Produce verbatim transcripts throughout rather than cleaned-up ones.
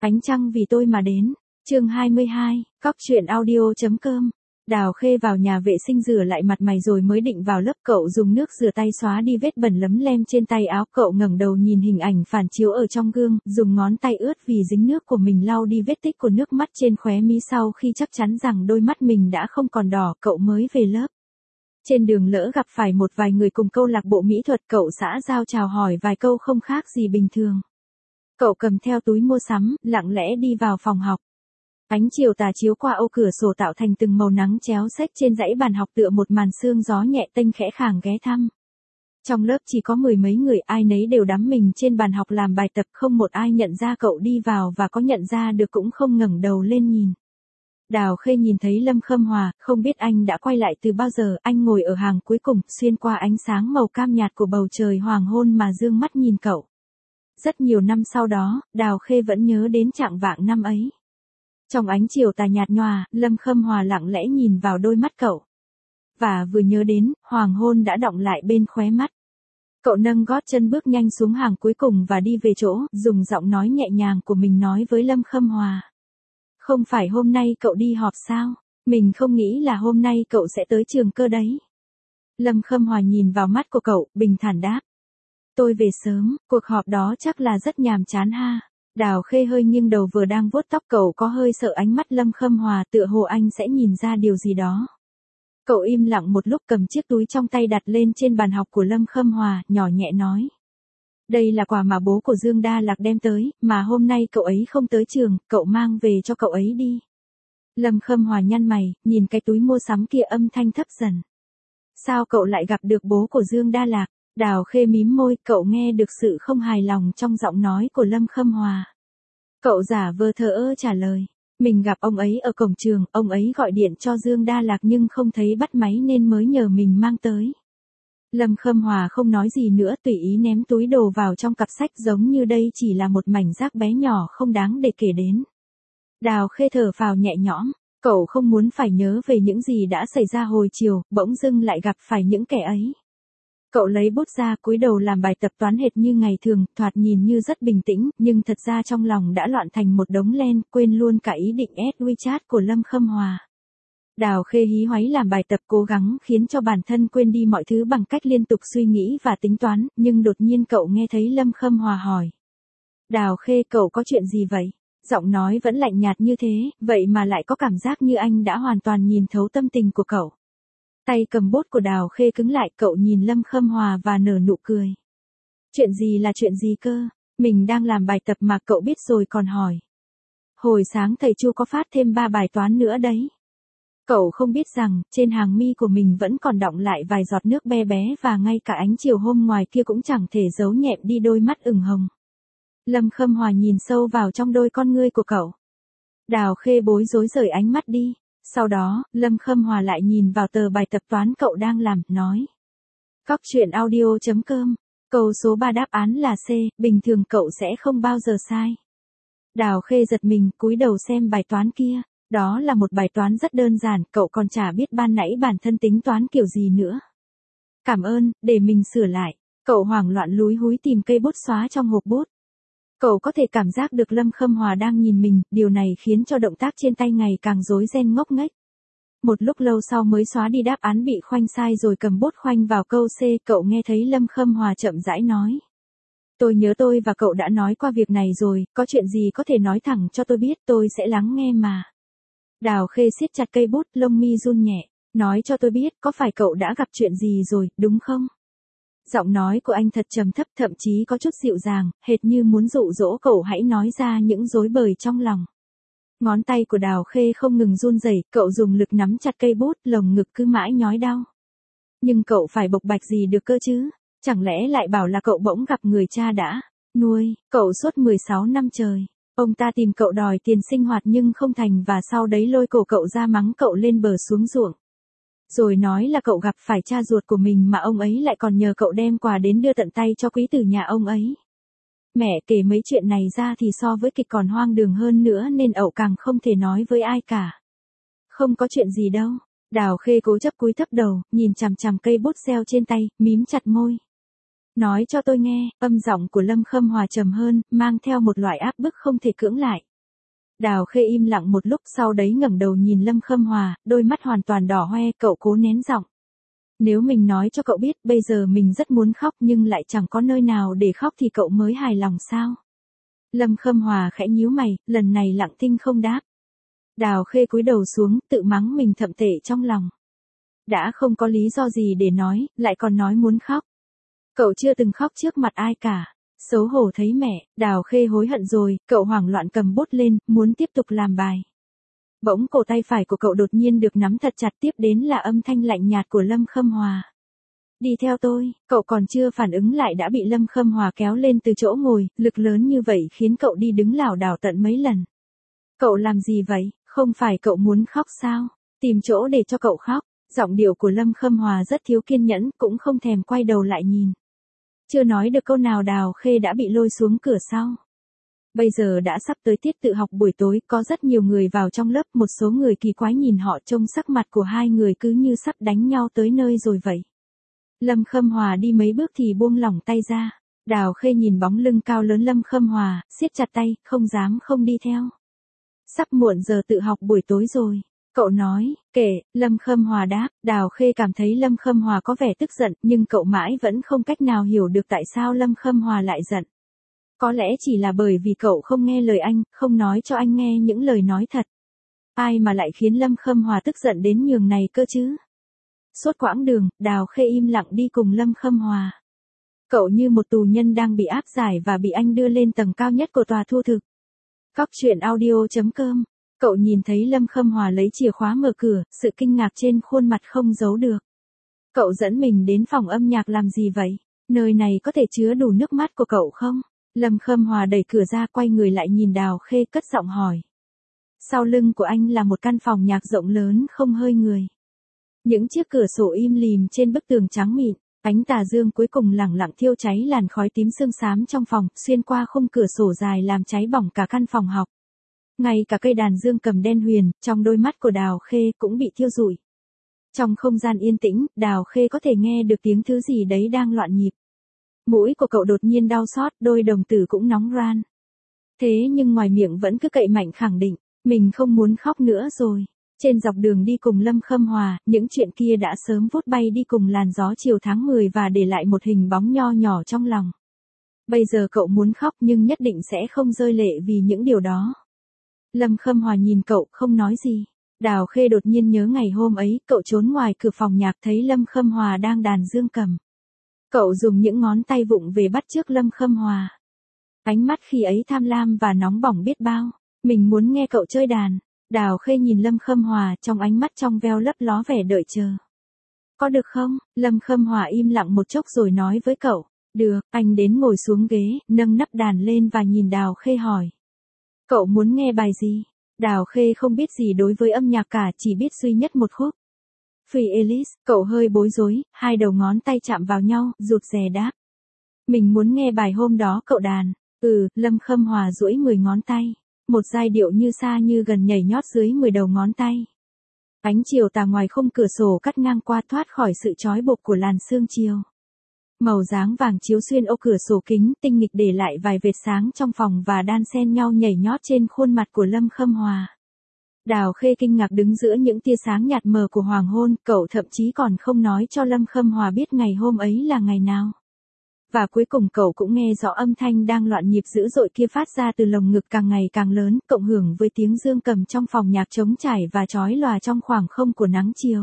Ánh trăng vì tôi mà đến. Chương hai mươi hai, cóc truyện audio chấm com. Đào Khê vào nhà vệ sinh rửa lại mặt mày rồi mới định vào lớp. Cậu dùng nước rửa tay xóa đi vết bẩn lấm lem trên tay áo. Cậu ngẩng đầu nhìn hình ảnh phản chiếu ở trong gương, dùng ngón tay ướt vì dính nước của mình lau đi vết tích của nước mắt trên khóe mi. Sau khi chắc chắn rằng đôi mắt mình đã không còn đỏ, cậu mới về lớp. Trên đường lỡ gặp phải một vài người cùng câu lạc bộ mỹ thuật, cậu xã giao chào hỏi vài câu không khác gì bình thường. Cậu cầm theo túi mua sắm, lặng lẽ đi vào phòng học. Ánh chiều tà chiếu qua ô cửa sổ tạo thành từng màu nắng chéo xếch trên dãy bàn học tựa một màn sương gió nhẹ tênh khẽ khàng ghé thăm. Trong lớp chỉ có mười mấy người, ai nấy đều đắm mình trên bàn học làm bài tập, không một ai nhận ra cậu đi vào, và có nhận ra được cũng không ngẩng đầu lên nhìn. Đào Khê nhìn thấy Lâm Khâm Hòa, không biết anh đã quay lại từ bao giờ. Anh ngồi ở hàng cuối cùng, xuyên qua ánh sáng màu cam nhạt của bầu trời hoàng hôn mà dương mắt nhìn cậu. Rất nhiều năm sau đó, Đào Khê vẫn nhớ đến trạng vạng năm ấy. Trong ánh chiều tà nhạt nhòa, Lâm Khâm Hòa lặng lẽ nhìn vào đôi mắt cậu. Và vừa nhớ đến, hoàng hôn đã đọng lại bên khóe mắt. Cậu nâng gót chân bước nhanh xuống hàng cuối cùng và đi về chỗ, dùng giọng nói nhẹ nhàng của mình nói với Lâm Khâm Hòa. Không phải hôm nay cậu đi họp sao? Mình không nghĩ là hôm nay cậu sẽ tới trường cơ đấy. Lâm Khâm Hòa nhìn vào mắt của cậu, bình thản đáp. Tôi về sớm, cuộc họp đó chắc là rất nhàm chán ha. Đào Khê hơi nghiêng đầu vừa đang vuốt tóc, cậu có hơi sợ ánh mắt Lâm Khâm Hòa, tựa hồ anh sẽ nhìn ra điều gì đó. Cậu im lặng một lúc, cầm chiếc túi trong tay đặt lên trên bàn học của Lâm Khâm Hòa, nhỏ nhẹ nói. Đây là quà mà bố của Dương Đa Lạc đem tới, mà hôm nay cậu ấy không tới trường, cậu mang về cho cậu ấy đi. Lâm Khâm Hòa nhăn mày, nhìn cái túi mua sắm kia, âm thanh thấp dần. Sao cậu lại gặp được bố của Dương Đa Lạc? Đào Khê mím môi, cậu nghe được sự không hài lòng trong giọng nói của Lâm Khâm Hòa. Cậu giả vờ thờ ơ trả lời. Mình gặp ông ấy ở cổng trường, ông ấy gọi điện cho Dương Đa Lạc nhưng không thấy bắt máy nên mới nhờ mình mang tới. Lâm Khâm Hòa không nói gì nữa, tùy ý ném túi đồ vào trong cặp sách, giống như đây chỉ là một mảnh rác bé nhỏ không đáng để kể đến. Đào Khê thở phào nhẹ nhõm, cậu không muốn phải nhớ về những gì đã xảy ra hồi chiều, bỗng dưng lại gặp phải những kẻ ấy. Cậu lấy bút ra, cúi đầu làm bài tập toán hệt như ngày thường, thoạt nhìn như rất bình tĩnh, nhưng thật ra trong lòng đã loạn thành một đống len, quên luôn cả ý định add WeChat của Lâm Khâm Hòa. Đào Khê hí hoáy làm bài tập, cố gắng khiến cho bản thân quên đi mọi thứ bằng cách liên tục suy nghĩ và tính toán, nhưng đột nhiên cậu nghe thấy Lâm Khâm Hòa hỏi. Đào Khê, cậu có chuyện gì vậy? Giọng nói vẫn lạnh nhạt như thế, vậy mà lại có cảm giác như anh đã hoàn toàn nhìn thấu tâm tình của cậu. Tay cầm bút của Đào Khê cứng lại, cậu nhìn Lâm Khâm Hòa và nở nụ cười. Chuyện gì là chuyện gì cơ? Mình đang làm bài tập mà cậu biết rồi còn hỏi. Hồi sáng thầy Chu có phát thêm ba bài toán nữa đấy. Cậu không biết rằng, trên hàng mi của mình vẫn còn đọng lại vài giọt nước be bé, và ngay cả ánh chiều hôm ngoài kia cũng chẳng thể giấu nhẹm đi đôi mắt ửng hồng. Lâm Khâm Hòa nhìn sâu vào trong đôi con ngươi của cậu. Đào Khê bối rối rời ánh mắt đi. Sau đó, Lâm Khâm Hòa lại nhìn vào tờ bài tập toán cậu đang làm, nói. cóc truyện audio chấm com. Câu số ba đáp án là C, bình thường cậu sẽ không bao giờ sai. Đào Khê giật mình, cúi đầu xem bài toán kia. Đó là một bài toán rất đơn giản, cậu còn chả biết ban nãy bản thân tính toán kiểu gì nữa. Cảm ơn, để mình sửa lại. Cậu hoảng loạn lúi húi tìm cây bút xóa trong hộp bút. Cậu có thể cảm giác được Lâm Khâm Hòa đang nhìn mình, điều này khiến cho động tác trên tay ngày càng rối ren ngốc nghếch. Một lúc lâu sau mới xóa đi đáp án bị khoanh sai rồi cầm bút khoanh vào câu C, cậu nghe thấy Lâm Khâm Hòa chậm rãi nói. Tôi nhớ tôi và cậu đã nói qua việc này rồi, có chuyện gì có thể nói thẳng cho tôi biết, tôi sẽ lắng nghe mà. Đào Khê siết chặt cây bút, lông mi run nhẹ, nói cho tôi biết, có phải cậu đã gặp chuyện gì rồi, đúng không? Giọng nói của anh thật trầm thấp, thậm chí có chút dịu dàng, hệt như muốn dụ dỗ cậu hãy nói ra những rối bời trong lòng. Ngón tay của Đào Khê không ngừng run rẩy, cậu dùng lực nắm chặt cây bút, lồng ngực cứ mãi nhói đau. Nhưng cậu phải bộc bạch gì được cơ chứ? Chẳng lẽ lại bảo là cậu bỗng gặp người cha đã nuôi cậu suốt mười sáu năm trời. Ông ta tìm cậu đòi tiền sinh hoạt nhưng không thành, và sau đấy lôi cổ cậu ra mắng cậu lên bờ xuống ruộng. Rồi nói là cậu gặp phải cha ruột của mình mà ông ấy lại còn nhờ cậu đem quà đến đưa tận tay cho quý tử nhà ông ấy. Mẹ kể mấy chuyện này ra thì so với kịch còn hoang đường hơn nữa, nên ậu càng không thể nói với ai cả. Không có chuyện gì đâu. Đào Khê cố chấp cúi thấp đầu, nhìn chằm chằm cây bút reo trên tay, mím chặt môi. Nói cho tôi nghe, âm giọng của Lâm Khâm Hòa trầm hơn, mang theo một loại áp bức không thể cưỡng lại. Đào Khê im lặng một lúc sau đấy ngẩng đầu nhìn Lâm Khâm Hòa, đôi mắt hoàn toàn đỏ hoe, cậu cố nén giọng. Nếu mình nói cho cậu biết bây giờ mình rất muốn khóc nhưng lại chẳng có nơi nào để khóc thì cậu mới hài lòng sao? Lâm Khâm Hòa khẽ nhíu mày, lần này lặng thinh không đáp. Đào Khê cúi đầu xuống, tự mắng mình thậm tệ trong lòng. Đã không có lý do gì để nói, lại còn nói muốn khóc. Cậu chưa từng khóc trước mặt ai cả. Xấu hổ thấy mẹ, Đào Khê hối hận rồi, cậu hoảng loạn cầm bút lên, muốn tiếp tục làm bài. Bỗng cổ tay phải của cậu đột nhiên được nắm thật chặt, tiếp đến là âm thanh lạnh nhạt của Lâm Khâm Hòa. Đi theo tôi, cậu còn chưa phản ứng lại đã bị Lâm Khâm Hòa kéo lên từ chỗ ngồi, lực lớn như vậy khiến cậu đi đứng lảo đảo tận mấy lần. Cậu làm gì vậy, không phải cậu muốn khóc sao? Tìm chỗ để cho cậu khóc. Giọng điệu của Lâm Khâm Hòa rất thiếu kiên nhẫn, cũng không thèm quay đầu lại nhìn. Chưa nói được câu nào Đào Khê đã bị lôi xuống cửa sau. Bây giờ đã sắp tới tiết tự học buổi tối, có rất nhiều người vào trong lớp, một số người kỳ quái nhìn họ trông sắc mặt của hai người cứ như sắp đánh nhau tới nơi rồi vậy. Lâm Khâm Hòa đi mấy bước thì buông lỏng tay ra. Đào Khê nhìn bóng lưng cao lớn Lâm Khâm Hòa, siết chặt tay, không dám không đi theo. Sắp muộn giờ tự học buổi tối rồi. Cậu nói, kệ, Lâm Khâm Hòa đáp. Đào Khê cảm thấy Lâm Khâm Hòa có vẻ tức giận, nhưng cậu mãi vẫn không cách nào hiểu được tại sao Lâm Khâm Hòa lại giận. Có lẽ chỉ là bởi vì cậu không nghe lời anh, không nói cho anh nghe những lời nói thật. Ai mà lại khiến Lâm Khâm Hòa tức giận đến nhường này cơ chứ? Suốt quãng đường, Đào Khê im lặng đi cùng Lâm Khâm Hòa. Cậu như một tù nhân đang bị áp giải và bị anh đưa lên tầng cao nhất của tòa thu thực. Cóc truyện audio chấm com. Cậu nhìn thấy Lâm Khâm Hòa lấy chìa khóa mở cửa, sự kinh ngạc trên khuôn mặt không giấu được. Cậu dẫn mình đến phòng âm nhạc làm gì vậy? Nơi này có thể chứa đủ nước mắt của cậu không? Lâm Khâm Hòa đẩy cửa ra, quay người lại nhìn Đào Khê, cất giọng hỏi. Sau lưng của anh là một căn phòng nhạc rộng lớn không hơi người. Những chiếc cửa sổ im lìm trên bức tường trắng mịn, ánh tà dương cuối cùng lẳng lặng thiêu cháy làn khói tím sương xám trong phòng, xuyên qua khung cửa sổ dài làm cháy bỏng cả căn phòng học. Ngay cả cây đàn dương cầm đen huyền, trong đôi mắt của Đào Khê cũng bị thiêu rụi. Trong không gian yên tĩnh, Đào Khê có thể nghe được tiếng thứ gì đấy đang loạn nhịp. Mũi của cậu đột nhiên đau xót, đôi đồng tử cũng nóng ran. Thế nhưng ngoài miệng vẫn cứ cậy mạnh khẳng định, mình không muốn khóc nữa rồi. Trên dọc đường đi cùng Lâm Khâm Hòa, những chuyện kia đã sớm vút bay đi cùng làn gió chiều tháng mười và để lại một hình bóng nho nhỏ trong lòng. Bây giờ cậu muốn khóc nhưng nhất định sẽ không rơi lệ vì những điều đó. Lâm Khâm Hòa nhìn cậu, không nói gì. Đào Khê đột nhiên nhớ ngày hôm ấy, cậu trốn ngoài cửa phòng nhạc thấy Lâm Khâm Hòa đang đàn dương cầm. Cậu dùng những ngón tay vụng về bắt chước Lâm Khâm Hòa. Ánh mắt khi ấy tham lam và nóng bỏng biết bao. Mình muốn nghe cậu chơi đàn. Đào Khê nhìn Lâm Khâm Hòa, trong ánh mắt trong veo lấp ló vẻ đợi chờ. Có được không? Lâm Khâm Hòa im lặng một chốc rồi nói với cậu. Được, anh đến ngồi xuống ghế, nâng nắp đàn lên và nhìn Đào Khê hỏi. Cậu muốn nghe bài gì? Đào Khê không biết gì đối với âm nhạc cả, chỉ biết duy nhất một khúc. Free Alice, cậu hơi bối rối, hai đầu ngón tay chạm vào nhau, rụt rè đáp. Mình muốn nghe bài hôm đó cậu đàn. Ừ, Lâm Khâm Hòa duỗi mười ngón tay. Một giai điệu như xa như gần nhảy nhót dưới mười đầu ngón tay. Ánh chiều tà ngoài khung cửa sổ cắt ngang qua thoát khỏi sự trói buộc của làn sương chiều. Màu dáng vàng chiếu xuyên ô cửa sổ kính, tinh nghịch để lại vài vệt sáng trong phòng và đan xen nhau nhảy nhót trên khuôn mặt của Lâm Khâm Hòa. Đào Khê kinh ngạc đứng giữa những tia sáng nhạt mờ của hoàng hôn, cậu thậm chí còn không nói cho Lâm Khâm Hòa biết ngày hôm ấy là ngày nào. Và cuối cùng cậu cũng nghe rõ âm thanh đang loạn nhịp dữ dội kia phát ra từ lồng ngực càng ngày càng lớn, cộng hưởng với tiếng dương cầm trong phòng nhạc trống trải và chói lòa trong khoảng không của nắng chiều.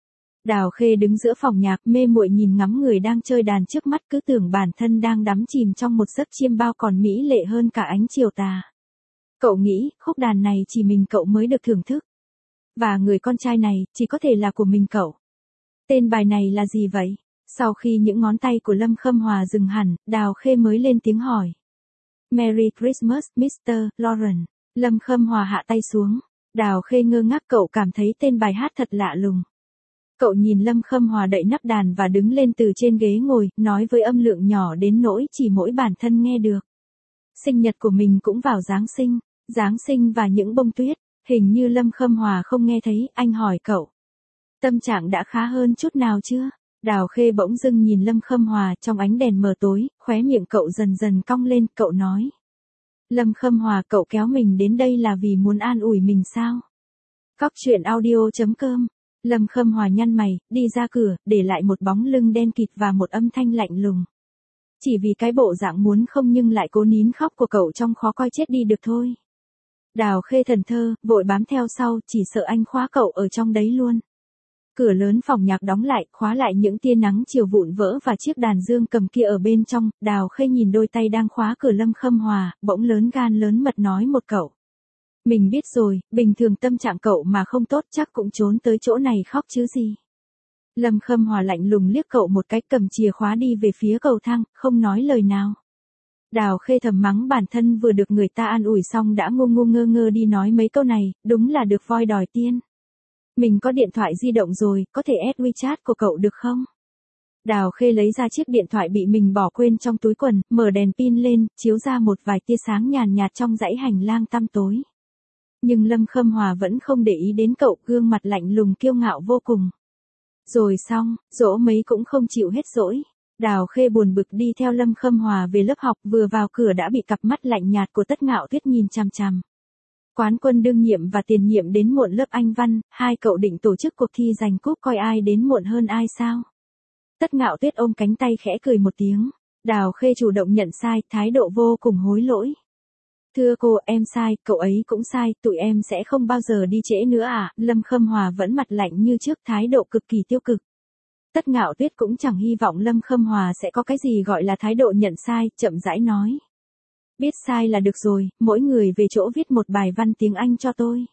Đào Khê đứng giữa phòng nhạc mê muội nhìn ngắm người đang chơi đàn trước mắt, cứ tưởng bản thân đang đắm chìm trong một giấc chiêm bao còn mỹ lệ hơn cả ánh chiều tà. Cậu nghĩ, khúc đàn này chỉ mình cậu mới được thưởng thức. Và người con trai này, chỉ có thể là của mình cậu. Tên bài này là gì vậy? Sau khi những ngón tay của Lâm Khâm Hòa dừng hẳn, Đào Khê mới lên tiếng hỏi. Merry Christmas, mít tơ Lawrence. Lâm Khâm Hòa hạ tay xuống. Đào Khê ngơ ngác, cậu cảm thấy tên bài hát thật lạ lùng. Cậu nhìn Lâm Khâm Hòa đậy nắp đàn và đứng lên từ trên ghế ngồi, nói với âm lượng nhỏ đến nỗi chỉ mỗi bản thân nghe được. Sinh nhật của mình cũng vào Giáng sinh, Giáng sinh và những bông tuyết, hình như Lâm Khâm Hòa không nghe thấy, anh hỏi cậu. Tâm trạng đã khá hơn chút nào chưa? Đào Khê bỗng dưng nhìn Lâm Khâm Hòa trong ánh đèn mờ tối, khóe miệng cậu dần dần cong lên, cậu nói. Lâm Khâm Hòa, cậu kéo mình đến đây là vì muốn an ủi mình sao? Cóc truyện audio chấm com. Lâm Khâm Hòa nhăn mày, đi ra cửa, để lại một bóng lưng đen kịt và một âm thanh lạnh lùng. Chỉ vì cái bộ dạng muốn không nhưng lại cố nín khóc của cậu trong khó coi chết đi được thôi. Đào Khê thần thơ, vội bám theo sau, chỉ sợ anh khóa cậu ở trong đấy luôn. Cửa lớn phòng nhạc đóng lại, khóa lại những tia nắng chiều vụn vỡ và chiếc đàn dương cầm kia ở bên trong. Đào Khê nhìn đôi tay đang khóa cửa Lâm Khâm Hòa, bỗng lớn gan lớn mật nói một cậu. Mình biết rồi, bình thường tâm trạng cậu mà không tốt chắc cũng trốn tới chỗ này khóc chứ gì. Lâm Khâm Hòa lạnh lùng liếc cậu một cái, cầm chìa khóa đi về phía cầu thang, không nói lời nào. Đào Khê thầm mắng bản thân vừa được người ta an ủi xong đã ngu ngu ngơ ngơ đi nói mấy câu này, đúng là được voi đòi tiên. Mình có điện thoại di động rồi, có thể add WeChat của cậu được không? Đào Khê lấy ra chiếc điện thoại bị mình bỏ quên trong túi quần, mở đèn pin lên, chiếu ra một vài tia sáng nhàn nhạt trong dãy hành lang tăm tối. Nhưng Lâm Khâm Hòa vẫn không để ý đến cậu, gương mặt lạnh lùng kiêu ngạo vô cùng. Rồi xong, dỗ mấy cũng không chịu hết dỗi. Đào Khê buồn bực đi theo Lâm Khâm Hòa về lớp học, vừa vào cửa đã bị cặp mắt lạnh nhạt của Tất Ngạo Tuyết nhìn chằm chằm. Quán quân đương nhiệm và tiền nhiệm đến muộn lớp Anh văn, hai cậu định tổ chức cuộc thi giành cúp coi ai đến muộn hơn ai sao? Tất Ngạo Tuyết ôm cánh tay khẽ cười một tiếng. Đào Khê chủ động nhận sai, thái độ vô cùng hối lỗi. Thưa cô, em sai, cậu ấy cũng sai, tụi em sẽ không bao giờ đi trễ nữa à? Lâm Khâm Hòa vẫn mặt lạnh như trước, thái độ cực kỳ tiêu cực. Tất Ngạo Tuyết cũng chẳng hy vọng Lâm Khâm Hòa sẽ có cái gì gọi là thái độ nhận sai, chậm rãi nói. Biết sai là được rồi, mỗi người về chỗ viết một bài văn tiếng Anh cho tôi.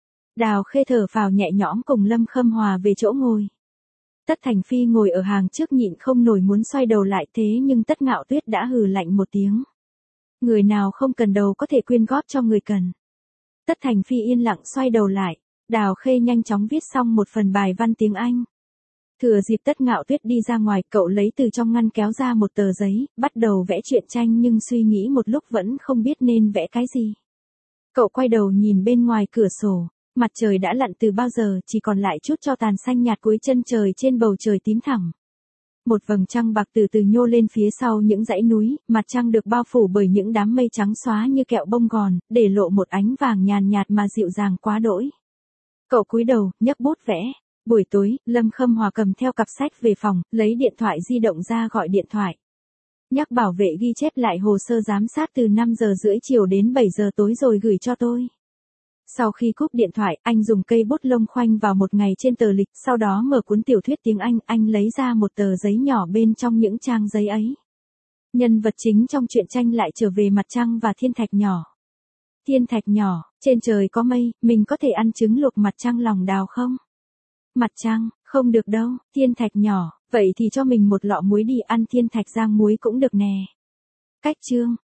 Đào Khê thở phào nhẹ nhõm cùng Lâm Khâm Hòa về chỗ ngồi. Tất Thành Phi ngồi ở hàng trước nhịn không nổi muốn xoay đầu lại, thế nhưng Tất Ngạo Tuyết đã hừ lạnh một tiếng. Người nào không cần đầu có thể quyên góp cho người cần. Tất Thành Phi yên lặng xoay đầu lại. Đào Khê nhanh chóng viết xong một phần bài văn tiếng Anh. Thừa dịp Tất Ngạo Tuyết đi ra ngoài, cậu lấy từ trong ngăn kéo ra một tờ giấy, bắt đầu vẽ truyện tranh nhưng suy nghĩ một lúc vẫn không biết nên vẽ cái gì. Cậu quay đầu nhìn bên ngoài cửa sổ, mặt trời đã lặn từ bao giờ, chỉ còn lại chút tro tàn xanh nhạt cuối chân trời trên bầu trời tím thẳm. Một vầng trăng bạc từ từ nhô lên phía sau những dãy núi, mặt trăng được bao phủ bởi những đám mây trắng xóa như kẹo bông gòn, để lộ một ánh vàng nhàn nhạt mà dịu dàng quá đỗi. Cậu cúi đầu, nhấc bút vẽ. Buổi tối, Lâm Khâm Hòa cầm theo cặp sách về phòng, lấy điện thoại di động ra gọi điện thoại. Nhắc bảo vệ ghi chép lại hồ sơ giám sát từ năm giờ rưỡi chiều đến bảy giờ tối rồi gửi cho tôi. Sau khi cúp điện thoại, anh dùng cây bút lông khoanh vào một ngày trên tờ lịch, sau đó mở cuốn tiểu thuyết tiếng Anh, anh lấy ra một tờ giấy nhỏ bên trong những trang giấy ấy. Nhân vật chính trong truyện tranh lại trở về mặt trăng và thiên thạch nhỏ. Thiên thạch nhỏ, trên trời có mây, mình có thể ăn trứng luộc mặt trăng lòng đào không? Mặt trăng, không được đâu, thiên thạch nhỏ, vậy thì cho mình một lọ muối đi, ăn thiên thạch rang muối cũng được nè. Cách chương.